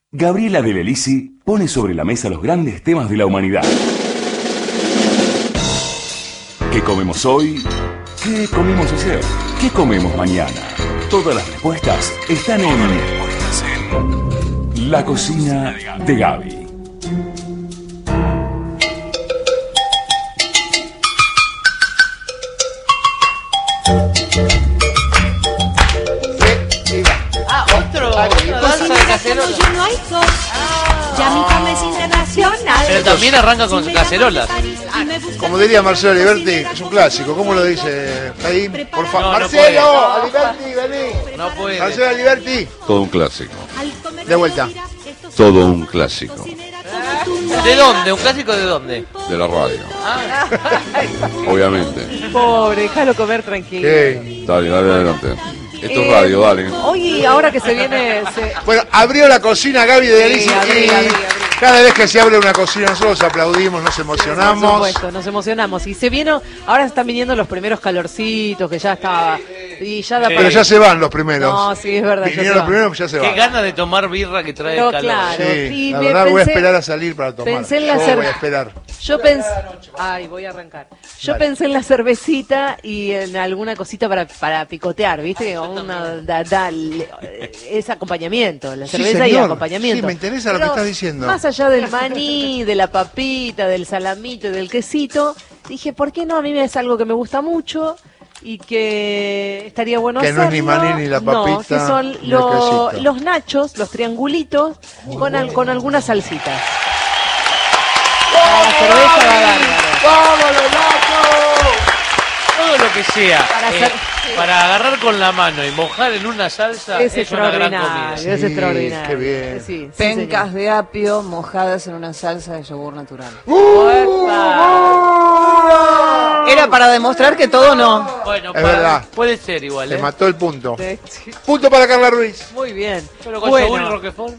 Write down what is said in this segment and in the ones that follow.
Gabriela De Lelisi pone sobre la mesa los grandes temas de la humanidad. ¿Qué comemos hoy? ¿Qué comimos ayer? ¿Qué comemos mañana? Todas las respuestas están en La Cocina de Gaby. Ya mi fama es internacional. Pero también arranca con cacerolas. Como diría Marcelo Aliberti, es un clásico. ¿Cómo lo dice Caín? Por favor, No, no Marcelo, puede. Aliberti, vení. No puede. Marcelo Aliberti. Todo un clásico. De vuelta. Todo un clásico. ¿De dónde? ¿Un clásico de dónde? De la radio. Obviamente. Pobre, déjalo comer tranquilo. ¿Qué? Dale, adelante. Esto es radio, dale. Hoy, ahora que se viene... Bueno, abrió la cocina Gaby de Lelisi. abrí. Cada vez que se abre una cocina nosotros aplaudimos, nos Por emocionamos. supuesto, nos emocionamos. Y se vino, ahora están viniendo los primeros calorcitos, que ya estaba... Y ya da Sí. Pero ya se van los primeros. No, sí, es verdad. ya se Vinieron los van. primeros, ya se Qué van. ganas de tomar birra que trae Pero calor. claro. Sí, Y la me verdad voy a pensé- esperar a salir para tomar. pensé en la Yo cer- voy a esperar. Yo pensé... Ay, voy a arrancar. Yo Dale. pensé en la cervecita y en alguna cosita para picotear, ¿viste? Es acompañamiento, la Sí, cerveza y señor. acompañamiento. Sí, me interesa lo que Pero estás diciendo. Más allá del maní, de la papita, del salamito y del quesito, dije, ¿por qué no? A mí es algo que me gusta mucho y que estaría bueno Que no hacerlo. es ni maní, ni la No, papita, que son ni el quesito. los nachos, los triangulitos, con algunas salsitas. La cerveza va a dar. ¡Vámonos, Nacho! Todo lo que sea Para hacer- para agarrar con la mano y mojar en una salsa Es es una gran extraordinario, comida. es Sí, extraordinario. qué bien. Sí, sí, Pencas señor. de apio mojadas en una salsa de yogur natural. Era para demostrar que todo no. Bueno, Es verdad. puede ser igual, Le ¿eh? mató el punto. Sí. Punto para Carla Ruiz. Muy bien. Pero con Bueno, yogur y roquefort.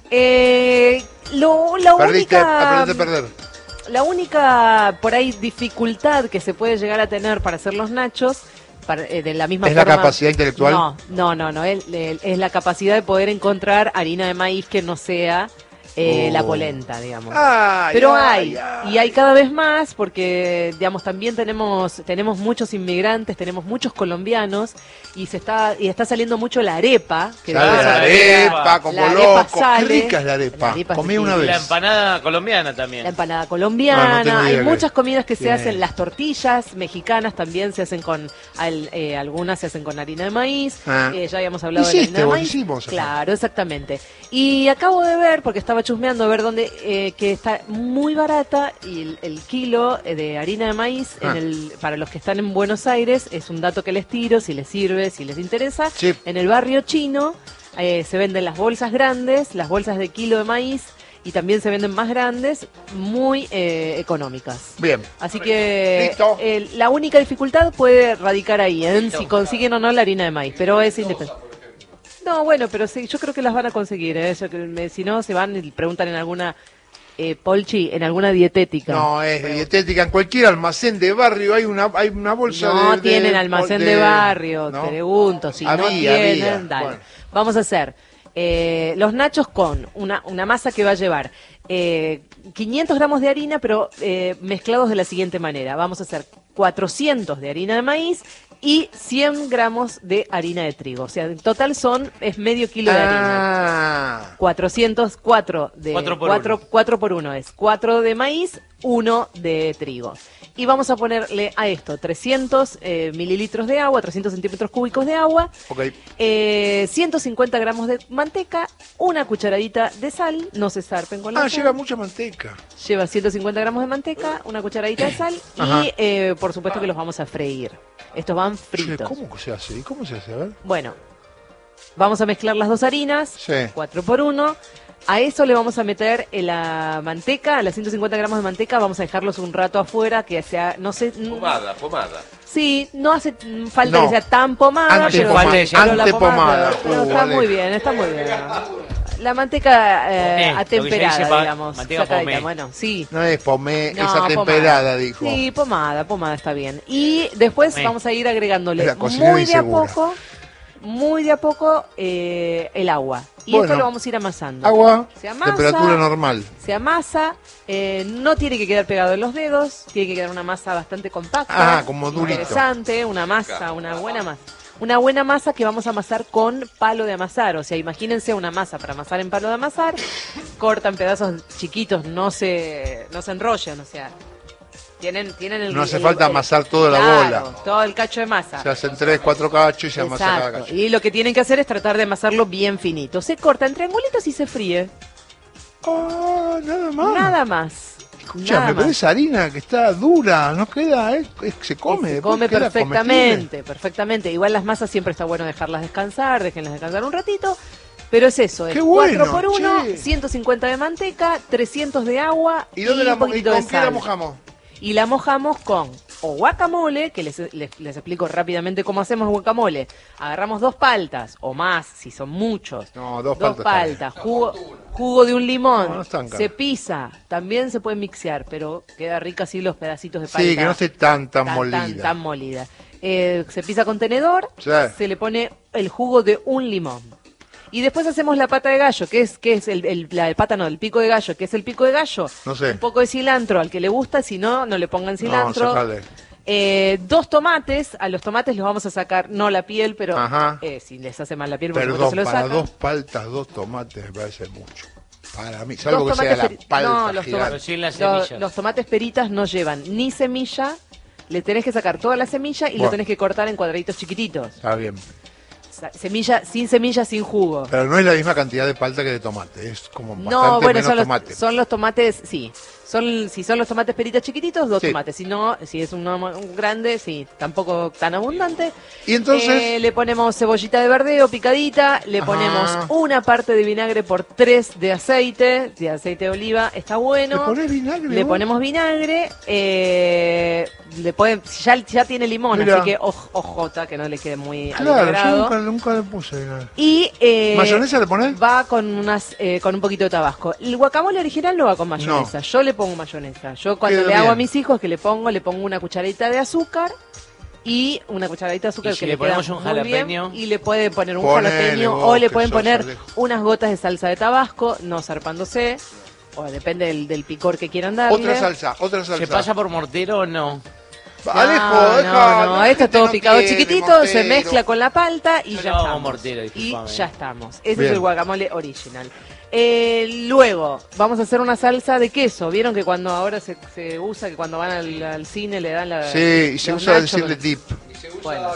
la Perdiste, única, aprendiste a perder. la única por ahí dificultad que se puede llegar a tener para hacer los nachos de la misma ¿Es la forma. capacidad intelectual? No, es la capacidad de poder encontrar harina de maíz que no sea la polenta, digamos. Ay, Pero ay, y hay cada vez más porque, digamos, también tenemos muchos inmigrantes, tenemos muchos colombianos y está saliendo mucho la arepa. Que Sale vamos la a- arepa, como la arepa loco. Qué sale. rica es la arepa. La arepa es Comí una Y vez. la empanada colombiana también. La empanada No, colombiana, no tengo idea hay qué muchas es. comidas que se Bien. hacen, las tortillas mexicanas también se hacen algunas se hacen con harina de maíz, Ah. ya habíamos hablado de la Hiciste, harina de vos, maíz. hicimos acá. Claro, exactamente. Y acabo de ver, porque estaba chusmeando, a ver dónde, que está muy barata y el kilo de harina de maíz Ah. para los que están en Buenos Aires, es un dato que les tiro, si les sirve, si les interesa. Sí. En el barrio chino se venden las bolsas grandes, las bolsas de kilo de maíz, y también se venden más grandes, muy económicas. Bien. Así que Listo. la única dificultad puede radicar ahí, en si consiguen o no la harina de maíz, pero es independiente. No, bueno, pero sí, yo creo que las van a conseguir. Si no, se van y preguntan en alguna, Polchi, en alguna dietética. No, es dietética. En cualquier almacén de barrio hay una bolsa No de... tienen almacén de barrio, ¿no? te pregunto. Si no Había, tienen, dale. bueno. Vamos a hacer los nachos con una masa que va a llevar 500 gramos de harina, pero mezclados de la siguiente manera. Vamos a hacer 400 de harina de maíz y 100 gramos de harina de trigo. O sea, en total es medio kilo de harina. Ah, 404 de 4 por 1 es 4 de maíz, 1 de trigo. Y vamos a ponerle a esto 300 mililitros de agua, 300 centímetros cúbicos de agua, ok. 150 gramos de manteca, una cucharadita de sal, no se zarpen con la sal. Lleva mucha manteca. Lleva 150 gramos de manteca, una cucharadita de sal Ajá. y por supuesto que los vamos a freír. Estos van Che, fritos. ¿cómo se hace? ¿Y cómo se hace? A ver. Bueno, vamos a mezclar las dos harinas, Sí. 4 por 1. A eso le vamos a meter la manteca, a las 150 gramos de manteca, vamos a dejarlos un rato afuera, que sea, no sé... Pomada. Sí, no hace falta No. que sea tan pomada, pero, Antepomada. pero la Antepomada. pero está Vale. muy bien, está muy bien. La manteca Pomé, atemperada, lo que se dice digamos. manteca sacadita. pomé. Bueno, sí. No es pomé, No, es atemperada, dijo. Sí, pomada está bien. Y después Pomé. vamos a ir agregándole Es la cocinera muy de a insegura. poco. muy de a poco el agua. Y Bueno. esto lo vamos a ir amasando. Agua, Se amasa, temperatura normal. Se amasa, no tiene que quedar pegado en los dedos, tiene que quedar una masa bastante compacta. Como durito. Interesante, una masa, una buena masa. Una buena masa que vamos a amasar con palo de amasar. O sea, imagínense una masa para amasar en palo de amasar. Cortan pedazos chiquitos, no se enrollan, o sea, tienen el... No hace falta amasar toda la claro, bola. todo el cacho de masa. Se hacen 3, 4 cachos y se amasa cada Exacto. cacho. Y lo que tienen que hacer es tratar de amasarlo bien finito. Se corta en triangulitos y se fríe. Nada más. Nada más. Escuchame, Nada pero más. esa harina que está dura, no queda, se come. Se después come queda perfectamente, perfectamente. Igual las masas siempre está bueno dejarlas descansar, déjenlas descansar un ratito. Pero es eso, es ¡Qué bueno, 4 por 1, che! 150 de manteca, 300 de agua ¿Y dónde un poquito con de qué la sal. mojamos? Y la mojamos con o guacamole, que les explico rápidamente cómo hacemos guacamole. Agarramos 2 paltas o más, si son muchos. No, 2 Dos paltas. paltas, jugo de un limón, No están caros. se pisa, también se puede mixear, pero queda rica así los pedacitos de palta. Sí, que no esté tan molida. Tan molida. Se pisa con tenedor, Sí. se le pone el jugo de un limón. Y después hacemos la pata de gallo, que es el pico de gallo, que es el pico de gallo. No sé. Un poco de cilantro al que le gusta, si no, no le pongan cilantro. No, sacale. 2 tomates, a los tomates los vamos a sacar, no la piel, pero Ajá. si les hace mal la piel, por supuesto Perdón, se lo para sacan. 2 paltas, 2 tomates me parece mucho. Para mí, salvo que Dos sea la tomates palta no, los, gigante. Pero sin las los- semillas. los tomates peritas no llevan ni semilla, le tenés que sacar toda la semilla y lo Bueno. tenés que cortar en cuadraditos chiquititos. Está bien. Semilla, sin jugo. Pero no es la misma cantidad de palta que de tomate, es como bastante No, bueno, menos tomate. son los tomates, sí. Si son los tomates peritas chiquititos, 2 Sí. tomates. Si no, si es uno grande, sí, tampoco tan abundante. Y entonces, Le ponemos cebollita de verdeo picadita, le Ajá. ponemos una parte de vinagre por 3 de aceite de oliva, está bueno. ¿le ponés vinagre? Le vos? ponemos vinagre, ya tiene limón, Mirá. así que ojota, que no le quede muy Claro, adulterado. yo nunca le puse vinagre. Y ¿Mayonesa le ponés? va con con un poquito de tabasco. El guacamole original no va con mayonesa. No. Yo le pongo mayonesa. Yo cuando Queda le hago bien. a mis hijos que le pongo una cucharadita de azúcar y una cucharadita de azúcar ¿Y si que le le queda ponemos un muy bien, jalapeño? y le puede poner un Ponele jalapeño vos, o le que pueden sos poner Alejo. unas gotas de salsa de tabasco, no zarpándose, o depende del picor que quieran darle. Otra salsa. ¿Se pasa por mortero o no? Alejo, deja. no, esto es todo no picado quiere chiquitito, se mortero. mezcla con la palta y Yo ya lo hago estamos. mortero, y disculpame. ya estamos. Ese Bien. es el guacamole original. Luego, vamos a hacer una salsa de queso. ¿Vieron que cuando ahora se usa, que cuando van al cine le dan la... Sí, y se los usa nachos decirle con- tip. Bueno.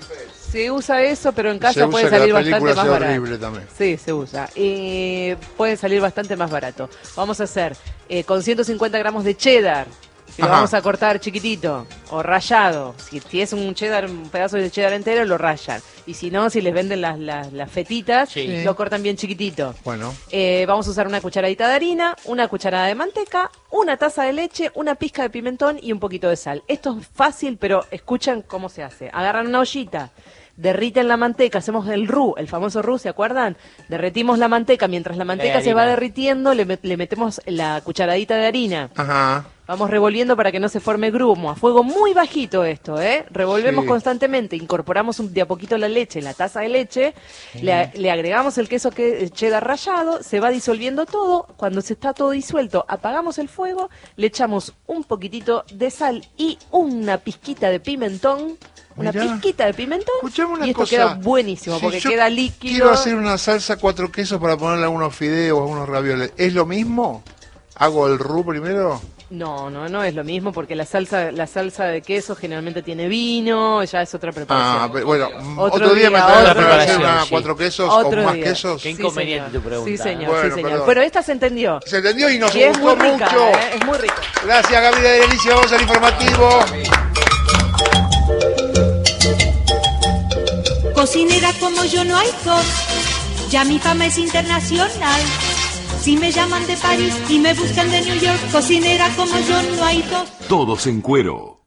Se usa eso, pero en casa Se puede usa que salir la bastante película más sea barato. horrible también. Sí, se usa. Y puede salir bastante más barato. Vamos a hacer con 150 gramos de cheddar, que lo Ajá. vamos a cortar chiquitito o rallado. Si es un cheddar, un pedazo de cheddar entero, lo rayan. Y si no, si les venden las fetitas, Sí. lo cortan bien chiquitito. Bueno, Vamos a usar una cucharadita de harina, una cucharada de manteca, una taza de leche, una pizca de pimentón y un poquito de sal. Esto es fácil, pero escuchen cómo se hace. Agarran una ollita, derriten la manteca, hacemos el roux, el famoso roux, ¿se acuerdan? Derretimos la manteca, mientras la manteca se va harina. derritiendo, le metemos la cucharadita de harina. ajá. Vamos revolviendo para que no se forme grumo. A fuego muy bajito esto, ¿eh? Revolvemos Sí. constantemente. Incorporamos de a poquito la leche, la taza de leche. Le agregamos el queso cheddar rallado. Se va disolviendo todo. Cuando se está todo disuelto, apagamos el fuego. Le echamos un poquitito de sal y una pizquita de pimentón. Una Mirá. pizquita de pimentón. Escuchame una y esto cosa. queda buenísimo Si porque yo queda líquido. Quiero hacer una salsa 4 quesos para ponerle a unos fideos, a unos ravioles. ¿Es lo mismo? ¿Hago el roux primero? No es lo mismo porque la salsa de queso generalmente tiene vino, ya es otra preparación. Ah, pero bueno, Otro otro día me día, traes otra para hacer preparación, una sí. 4 quesos Otro o más día. quesos. Qué inconveniente señor. tu pregunta. Sí, señor, Bueno, sí, señor. perdón. Bueno, esta se entendió. ¿Se entendió? Y nos Y es muy gustó rica, mucho. es muy rica. Gracias, Gabriela de Delicia. Vamos al informativo. Cocinera como yo no hay dos, ya mi fama es internacional. Si me llaman de París y me buscan de New York, cocinera como yo no hay dos. Todos en cuero.